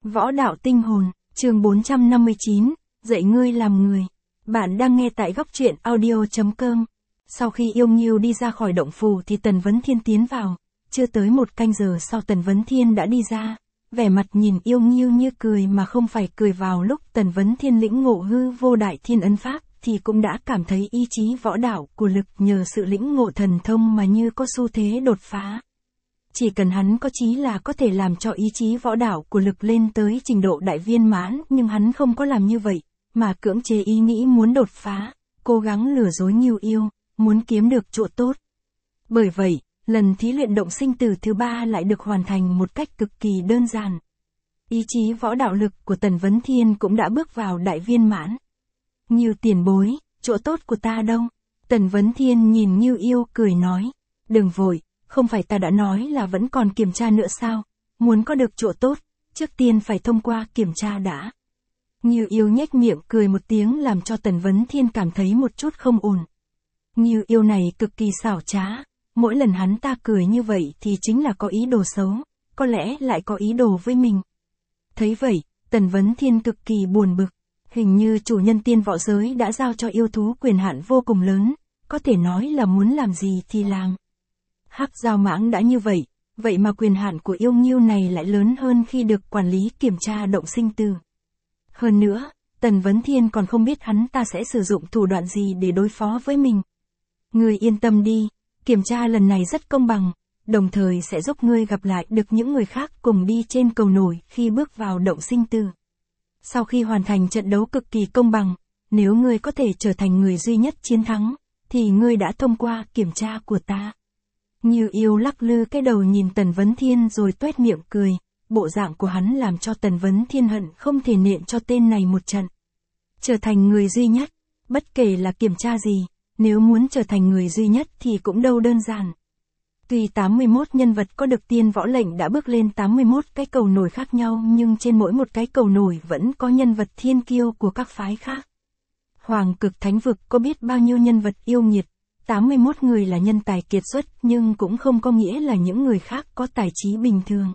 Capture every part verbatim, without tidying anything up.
Võ đạo tinh hồn, chương bốn trăm năm mươi chín, dạy ngươi làm người. Bạn đang nghe tại góc truyện audio chấm com. Sau khi Yêu Nghiêu đi ra khỏi động phủ thì Tần Vấn Thiên tiến vào, chưa tới một canh giờ sau Tần Vấn Thiên đã đi ra, vẻ mặt nhìn Yêu Nghiêu như cười mà không phải cười. Vào lúc Tần Vấn Thiên lĩnh ngộ hư vô đại thiên ấn pháp thì cũng đã cảm thấy ý chí võ đạo của lực nhờ sự lĩnh ngộ thần thông mà như có xu thế đột phá. Chỉ cần hắn có chí là có thể làm cho ý chí võ đạo của lực lên tới trình độ đại viên mãn, nhưng hắn không có làm như vậy, mà cưỡng chế ý nghĩ muốn đột phá, cố gắng lừa dối Nghiêu Yêu, muốn kiếm được chỗ tốt. Bởi vậy, lần thí luyện động sinh tử thứ ba lại được hoàn thành một cách cực kỳ đơn giản. Ý chí võ đạo lực của Tần Vấn Thiên cũng đã bước vào đại viên mãn. Nghiêu tiền bối, chỗ tốt của ta đâu? Tần Vấn Thiên nhìn Nghiêu Yêu cười nói, đừng vội. Không phải ta đã nói là vẫn còn kiểm tra nữa sao? Muốn có được chỗ tốt, trước tiên phải thông qua kiểm tra đã. Nghiêu Yêu nhếch miệng cười một tiếng làm cho Tần Vấn Thiên cảm thấy một chút không ổn. Nghiêu Yêu này cực kỳ xảo trá, mỗi lần hắn ta cười như vậy thì chính là có ý đồ xấu, có lẽ lại có ý đồ với mình. Thấy vậy, Tần Vấn Thiên cực kỳ buồn bực, hình như chủ nhân tiên võ giới đã giao cho yêu thú quyền hạn vô cùng lớn, có thể nói là muốn làm gì thì làm. Hắc Giao Mãng đã như vậy, vậy mà quyền hạn của Yêu Nghiêu này lại lớn hơn khi được quản lý kiểm tra động sinh tử. Hơn nữa, Tần Vấn Thiên còn không biết hắn ta sẽ sử dụng thủ đoạn gì để đối phó với mình. Ngươi yên tâm đi, kiểm tra lần này rất công bằng, đồng thời sẽ giúp ngươi gặp lại được những người khác cùng đi trên cầu nổi khi bước vào động sinh tử. Sau khi hoàn thành trận đấu cực kỳ công bằng, nếu ngươi có thể trở thành người duy nhất chiến thắng, thì ngươi đã thông qua kiểm tra của ta. Nghiêu Yêu lắc lư cái đầu nhìn Tần Vấn Thiên rồi tuét miệng cười, bộ dạng của hắn làm cho Tần Vấn Thiên hận không thể nện cho tên này một trận. Trở thành người duy nhất, bất kể là kiểm tra gì, nếu muốn trở thành người duy nhất thì cũng đâu đơn giản. Tuy tám mươi mốt nhân vật có được tiên võ lệnh đã bước lên tám mươi mốt cái cầu nổi khác nhau, nhưng trên mỗi một cái cầu nổi vẫn có nhân vật thiên kiêu của các phái khác. Hoàng Cực Thánh Vực có biết bao nhiêu nhân vật yêu nghiệt. tám mươi mốt người là nhân tài kiệt xuất nhưng cũng không có nghĩa là những người khác có tài trí bình thường.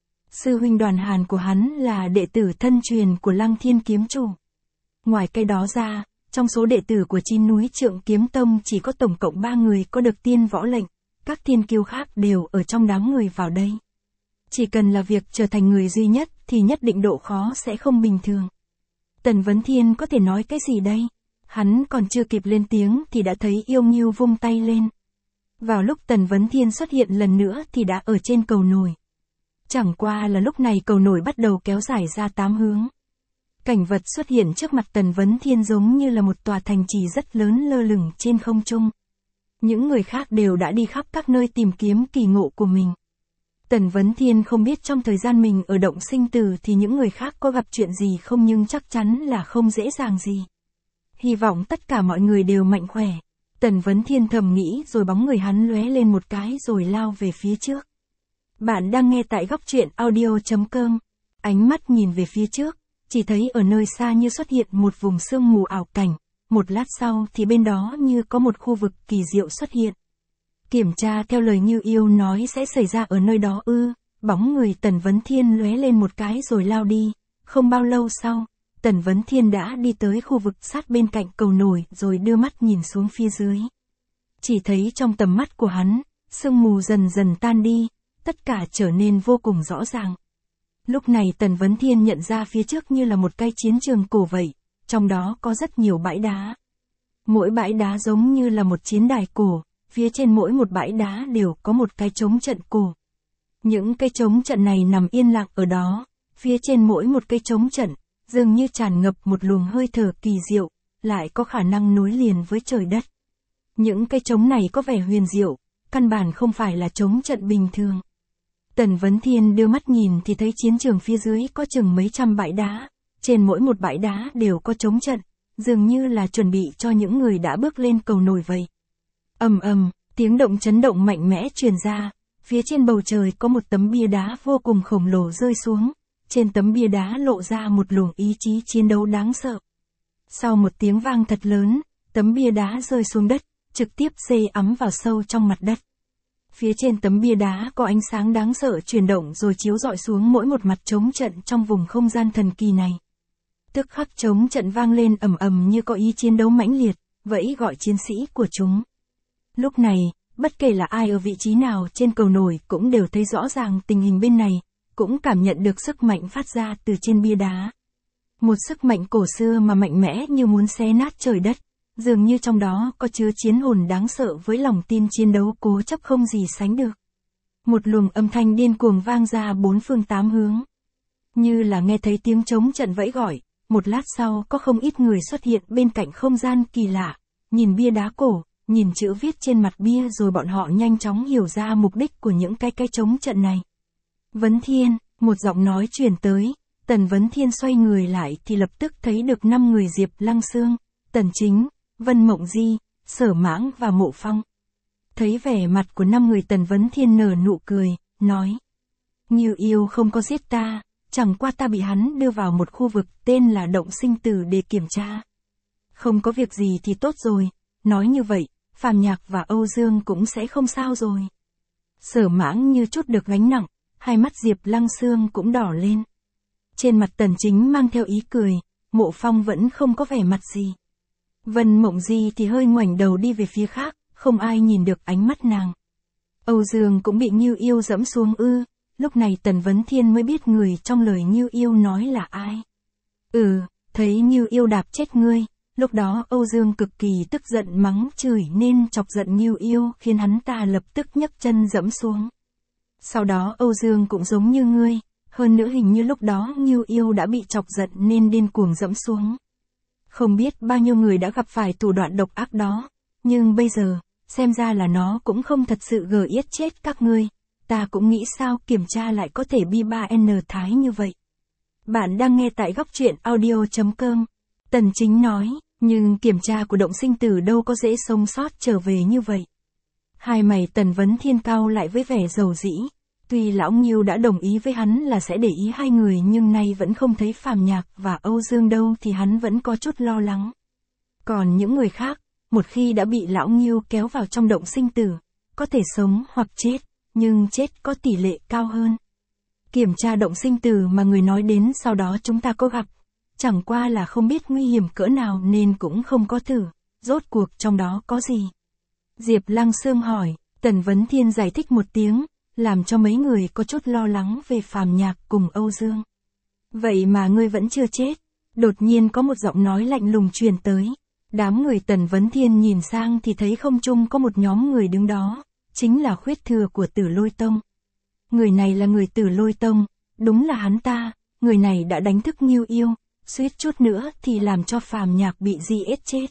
Sư huynh Đoàn Hàn của hắn là đệ tử thân truyền của Lăng Thiên Kiếm Chủ. Ngoài cái đó ra, trong số đệ tử của Chín Núi Trượng Kiếm Tông chỉ có tổng cộng ba người có được tiên võ lệnh, các thiên kiêu khác đều ở trong đám người vào đây. Chỉ cần là việc trở thành người duy nhất thì nhất định độ khó sẽ không bình thường. Tần Vấn Thiên có thể nói cái gì đây? Hắn còn chưa kịp lên tiếng thì đã thấy Yêu Nghiêu vung tay lên. Vào lúc Tần Vấn Thiên xuất hiện lần nữa thì đã ở trên cầu nổi. Chẳng qua là lúc này cầu nổi bắt đầu kéo dài ra tám hướng. Cảnh vật xuất hiện trước mặt Tần Vấn Thiên giống như là một tòa thành trì rất lớn lơ lửng trên không trung. Những người khác đều đã đi khắp các nơi tìm kiếm kỳ ngộ của mình. Tần Vấn Thiên không biết trong thời gian mình ở động sinh tử thì những người khác có gặp chuyện gì không, nhưng chắc chắn là không dễ dàng gì. Hy vọng tất cả mọi người đều mạnh khỏe. Tần Vấn Thiên thầm nghĩ rồi bóng người hắn lóe lên một cái rồi lao về phía trước. Bạn đang nghe tại góc truyện audio chấm com. Ánh mắt nhìn về phía trước, chỉ thấy ở nơi xa như xuất hiện một vùng sương mù ảo cảnh. Một lát sau thì bên đó như có một khu vực kỳ diệu xuất hiện. Kiểm tra theo lời Nghiêu Yêu nói sẽ xảy ra ở nơi đó ư? Bóng người Tần Vấn Thiên lóe lên một cái rồi lao đi. Không bao lâu sau, Tần Vấn Thiên đã đi tới khu vực sát bên cạnh cầu nổi rồi đưa mắt nhìn xuống phía dưới. Chỉ thấy trong tầm mắt của hắn, sương mù dần dần tan đi, tất cả trở nên vô cùng rõ ràng. Lúc này Tần Vấn Thiên nhận ra phía trước như là một cái chiến trường cổ vậy, trong đó có rất nhiều bãi đá. Mỗi bãi đá giống như là một chiến đài cổ, phía trên mỗi một bãi đá đều có một cái trống trận cổ. Những cái trống trận này nằm yên lặng ở đó, phía trên mỗi một cái trống trận dường như tràn ngập một luồng hơi thở kỳ diệu, lại có khả năng nối liền với trời đất. Những cái trống này có vẻ huyền diệu, căn bản không phải là trống trận bình thường. Tần Vấn Thiên đưa mắt nhìn thì thấy chiến trường phía dưới có chừng mấy trăm bãi đá, trên mỗi một bãi đá đều có trống trận, dường như là chuẩn bị cho những người đã bước lên cầu nổi vậy. Ầm ầm, tiếng động chấn động mạnh mẽ truyền ra, phía trên bầu trời có một tấm bia đá vô cùng khổng lồ rơi xuống. Trên tấm bia đá lộ ra một luồng ý chí chiến đấu đáng sợ. Sau một tiếng vang thật lớn, tấm bia đá rơi xuống đất, trực tiếp xê ắm vào sâu trong mặt đất. Phía trên tấm bia đá có ánh sáng đáng sợ chuyển động rồi chiếu rọi xuống mỗi một mặt trống trận trong vùng không gian thần kỳ này. Tức khắc trống trận vang lên ầm ầm như có ý chiến đấu mãnh liệt, vẫy gọi chiến sĩ của chúng. Lúc này, bất kể là ai ở vị trí nào trên cầu nổi cũng đều thấy rõ ràng tình hình bên này, cũng cảm nhận được sức mạnh phát ra từ trên bia đá. Một sức mạnh cổ xưa mà mạnh mẽ như muốn xé nát trời đất, dường như trong đó có chứa chiến hồn đáng sợ với lòng tin chiến đấu cố chấp không gì sánh được. Một luồng âm thanh điên cuồng vang ra bốn phương tám hướng. Như là nghe thấy tiếng trống trận vẫy gọi, một lát sau có không ít người xuất hiện bên cạnh không gian kỳ lạ, nhìn bia đá cổ, nhìn chữ viết trên mặt bia rồi bọn họ nhanh chóng hiểu ra mục đích của những cái cái trống trận này. Vấn Thiên, một giọng nói truyền tới, Tần Vấn Thiên xoay người lại thì lập tức thấy được năm người Diệp Lăng Xương, Tần Chính, Vân Mộng Di, Sở Mãng và Mộ Phong. Thấy vẻ mặt của năm người Tần Vấn Thiên nở nụ cười, nói: Ngưu Yêu không có giết ta, chẳng qua ta bị hắn đưa vào một khu vực tên là Động Sinh Tử để kiểm tra. Không có việc gì thì tốt rồi, nói như vậy, Phàm Nhạc và Âu Dương cũng sẽ không sao rồi. Sở Mãng như chút được gánh nặng, hai mắt Diệp Lăng Xương cũng đỏ lên. Trên mặt Tần Chính mang theo ý cười, Mộ Phong vẫn không có vẻ mặt gì. Vân Mộng Di thì hơi ngoảnh đầu đi về phía khác, không ai nhìn được ánh mắt nàng. Âu Dương cũng bị Ngưu Yêu dẫm xuống ư, lúc này Tần Vấn Thiên mới biết người trong lời Ngưu Yêu nói là ai. Ừ, thấy Ngưu Yêu đạp chết ngươi, lúc đó Âu Dương cực kỳ tức giận mắng chửi nên chọc giận Ngưu Yêu khiến hắn ta lập tức nhấc chân dẫm xuống. Sau đó Âu Dương cũng giống như ngươi, hơn nữa hình như lúc đó Ngưu Yêu đã bị chọc giận nên điên cuồng dẫm xuống. Không biết bao nhiêu người đã gặp phải thủ đoạn độc ác đó, nhưng bây giờ, xem ra là nó cũng không thật sự gờ yết chết các ngươi. Ta cũng nghĩ sao kiểm tra lại có thể bi ba N thái như vậy. Bạn đang nghe tại góc truyện audio chấm com. Tần Chính nói, nhưng kiểm tra của Động Sinh Tử đâu có dễ sống sót trở về như vậy. Hai mày Tần Vấn Thiên cau lại với vẻ dầu dĩ. Tuy lão Ngưu đã đồng ý với hắn là sẽ để ý hai người nhưng nay vẫn không thấy Phàm Nhạc và Âu Dương đâu thì hắn vẫn có chút lo lắng. Còn những người khác, một khi đã bị lão Ngưu kéo vào trong Động Sinh Tử, có thể sống hoặc chết, nhưng chết có tỷ lệ cao hơn. Kiểm tra Động Sinh Tử mà người nói đến sau đó chúng ta có gặp, chẳng qua là không biết nguy hiểm cỡ nào nên cũng không có thử, rốt cuộc trong đó có gì. Diệp Lăng Xương hỏi, Tần Vấn Thiên giải thích một tiếng, làm cho mấy người có chút lo lắng về Phàm Nhạc cùng Âu Dương. Vậy mà ngươi vẫn chưa chết. Đột nhiên có một giọng nói lạnh lùng truyền tới. Đám người Tần Vấn Thiên nhìn sang thì thấy không trung có một nhóm người đứng đó, chính là khuyết thừa của Tử Lôi Tông. Người này là người Tử Lôi Tông, đúng là hắn ta, người này đã đánh thức Ngưu Yêu, suýt chút nữa thì làm cho Phàm Nhạc bị di ết chết.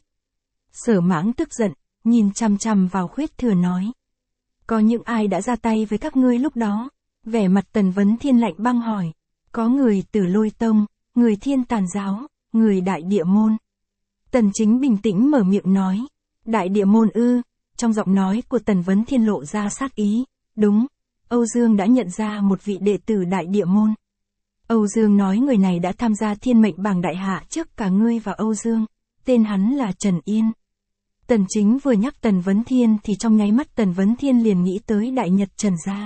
Sở Mãng tức giận, nhìn chằm chằm vào khuyết thừa nói. Có những ai đã ra tay với các ngươi lúc đó? Vẻ mặt Tần Vấn Thiên lạnh băng hỏi. Có người Tử Lôi Tông, người Thiên Tàn Giáo, người Đại Địa Môn. Tần Chính bình tĩnh mở miệng nói. Đại Địa Môn ư, trong giọng nói của Tần Vấn Thiên lộ ra sát ý. Đúng, Âu Dương đã nhận ra một vị đệ tử Đại Địa Môn. Âu Dương nói người này đã tham gia thiên mệnh bảng đại hạ trước cả ngươi và Âu Dương. Tên hắn là Trần Yên. Tần Chính vừa nhắc Tần Vấn Thiên thì trong nháy mắt Tần Vấn Thiên liền nghĩ tới Đại Nhật Trần gia.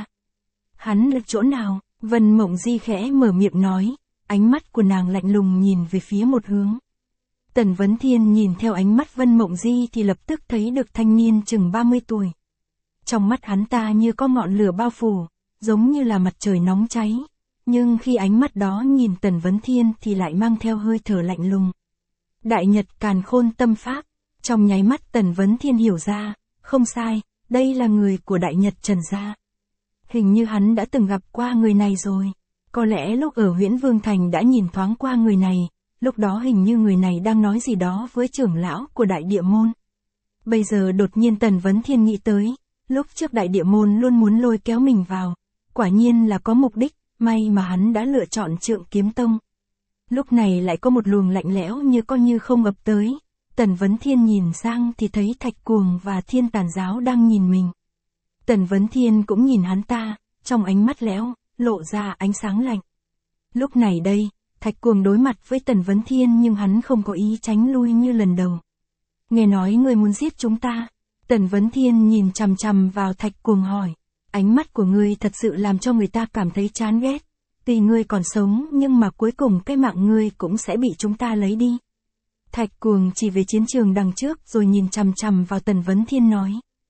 Hắn ở chỗ nào? Vân Mộng Di khẽ mở miệng nói, ánh mắt của nàng lạnh lùng nhìn về phía một hướng. Tần Vấn Thiên nhìn theo ánh mắt Vân Mộng Di thì lập tức thấy được thanh niên chừng ba mươi tuổi. Trong mắt hắn ta như có ngọn lửa bao phủ, giống như là mặt trời nóng cháy, nhưng khi ánh mắt đó nhìn Tần Vấn Thiên thì lại mang theo hơi thở lạnh lùng. Đại Nhật Càn Khôn Tâm Pháp. Trong nháy mắt Tần Vấn Thiên hiểu ra, không sai, đây là người của Đại Nhật Trần gia. Hình như hắn đã từng gặp qua người này rồi. Có lẽ lúc ở Huyễn Vương Thành đã nhìn thoáng qua người này, lúc đó hình như người này đang nói gì đó với trưởng lão của Đại Địa Môn. Bây giờ đột nhiên Tần Vấn Thiên nghĩ tới, lúc trước Đại Địa Môn luôn muốn lôi kéo mình vào, quả nhiên là có mục đích, may mà hắn đã lựa chọn Trượng Kiếm Tông. Lúc này lại có một luồng lạnh lẽo như có như không ập tới. Tần Vấn Thiên nhìn sang thì thấy Thạch Cuồng và Thiên Tàn Giáo đang nhìn mình. Tần Vấn Thiên cũng nhìn hắn ta, trong ánh mắt lẽo, lộ ra ánh sáng lạnh. Lúc này đây, Thạch Cuồng đối mặt với Tần Vấn Thiên nhưng hắn không có ý tránh lui như lần đầu. Nghe nói ngươi muốn giết chúng ta. Tần Vấn Thiên nhìn chằm chằm vào Thạch Cuồng hỏi, Ánh mắt của ngươi thật sự làm cho người ta cảm thấy chán ghét. Tuy ngươi còn sống nhưng mà cuối cùng cái mạng ngươi cũng sẽ bị chúng ta lấy đi. Thạch Cuồng chỉ về chiến trường đằng trước rồi nhìn chằm chằm vào Tần Vấn Thiên nói.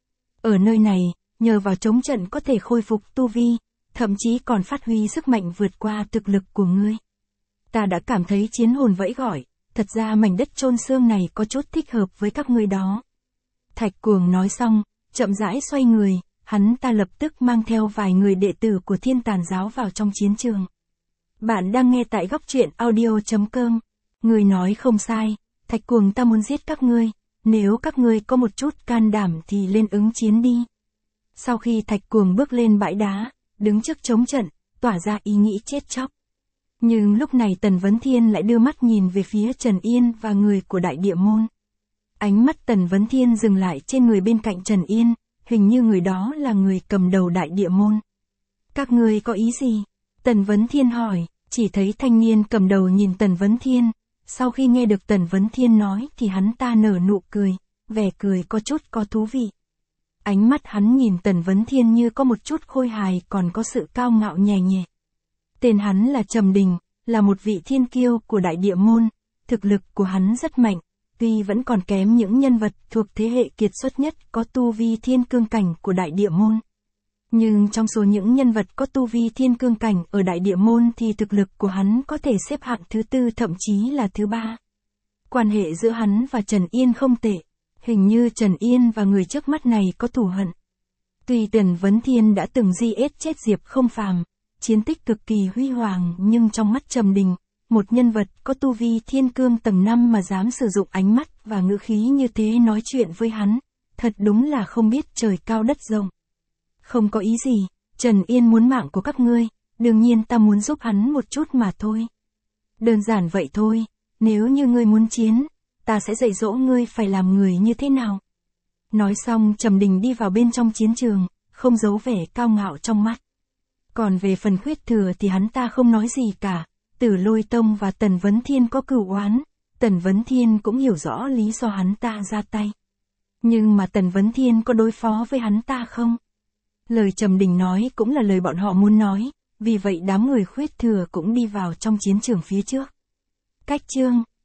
Ở nơi này, nhờ vào chống trận có thể khôi phục tu vi, thậm chí còn phát huy sức mạnh vượt qua thực lực của ngươi. Ta đã cảm thấy chiến hồn vẫy gọi, thật ra mảnh đất chôn xương này có chút thích hợp với các ngươi đó. Thạch Cuồng nói xong, chậm rãi xoay người, hắn ta lập tức mang theo vài người đệ tử của Thiên Tàn giáo vào trong chiến trường. Bạn đang nghe tại góc truyện audio chấm com. Người nói không sai, Thạch Cuồng ta muốn giết các ngươi, nếu các ngươi có một chút can đảm thì lên ứng chiến đi. Sau khi Thạch Cuồng bước lên bãi đá, đứng trước chống trận, tỏa ra ý nghĩ chết chóc. Nhưng lúc này Tần Vấn Thiên lại đưa mắt nhìn về phía Trần Yên và người của Đại Địa Môn. Ánh mắt Tần Vấn Thiên dừng lại trên người bên cạnh Trần Yên, hình như người đó là người cầm đầu Đại Địa Môn. Các ngươi có ý gì? Tần Vấn Thiên hỏi, chỉ thấy thanh niên cầm đầu nhìn Tần Vấn Thiên. Sau khi nghe được Tần Vấn Thiên nói thì hắn ta nở nụ cười, vẻ cười có chút có thú vị. Ánh mắt hắn nhìn Tần Vấn Thiên như có một chút khôi hài còn có sự cao ngạo nhẹ nhẹ. Tên hắn là Trầm Đình, là một vị thiên kiêu của Đại Địa Môn, thực lực của hắn rất mạnh, tuy vẫn còn kém những nhân vật thuộc thế hệ kiệt xuất nhất có tu vi thiên cương cảnh của Đại Địa Môn. Nhưng trong số những nhân vật có tu vi thiên cương cảnh ở Đại Địa Môn thì thực lực của hắn có thể xếp hạng thứ tư thậm chí là thứ ba. Quan hệ giữa hắn và Trần Yên không tệ, hình như Trần Yên và người trước mắt này có thù hận. Tuy Tần Vấn Thiên đã từng di ết chết Diệp Không Phàm, chiến tích cực kỳ huy hoàng nhưng trong mắt Trầm Đình, một nhân vật có tu vi thiên cương tầng năm mà dám sử dụng ánh mắt và ngữ khí như thế nói chuyện với hắn, thật đúng là không biết trời cao đất rộng. Không có ý gì, Trần Yên muốn mạng của các ngươi, đương nhiên ta muốn giúp hắn một chút mà thôi. Đơn giản vậy thôi, nếu như ngươi muốn chiến, ta sẽ dạy dỗ ngươi phải làm người như thế nào. Nói xong Trầm Đình đi vào bên trong chiến trường, không giấu vẻ cao ngạo trong mắt. Còn về phần Khuyết Thừa thì hắn ta không nói gì cả, Tử Lôi Tông và Tần Vấn Thiên có cửu oán, Tần Vấn Thiên cũng hiểu rõ lý do hắn ta ra tay. Nhưng mà Tần Vấn Thiên có đối phó với hắn ta không? Lời Trầm Đình nói cũng là lời bọn họ muốn nói, vì vậy đám người Khuyết Thừa cũng đi vào trong chiến trường phía trước. Cách chương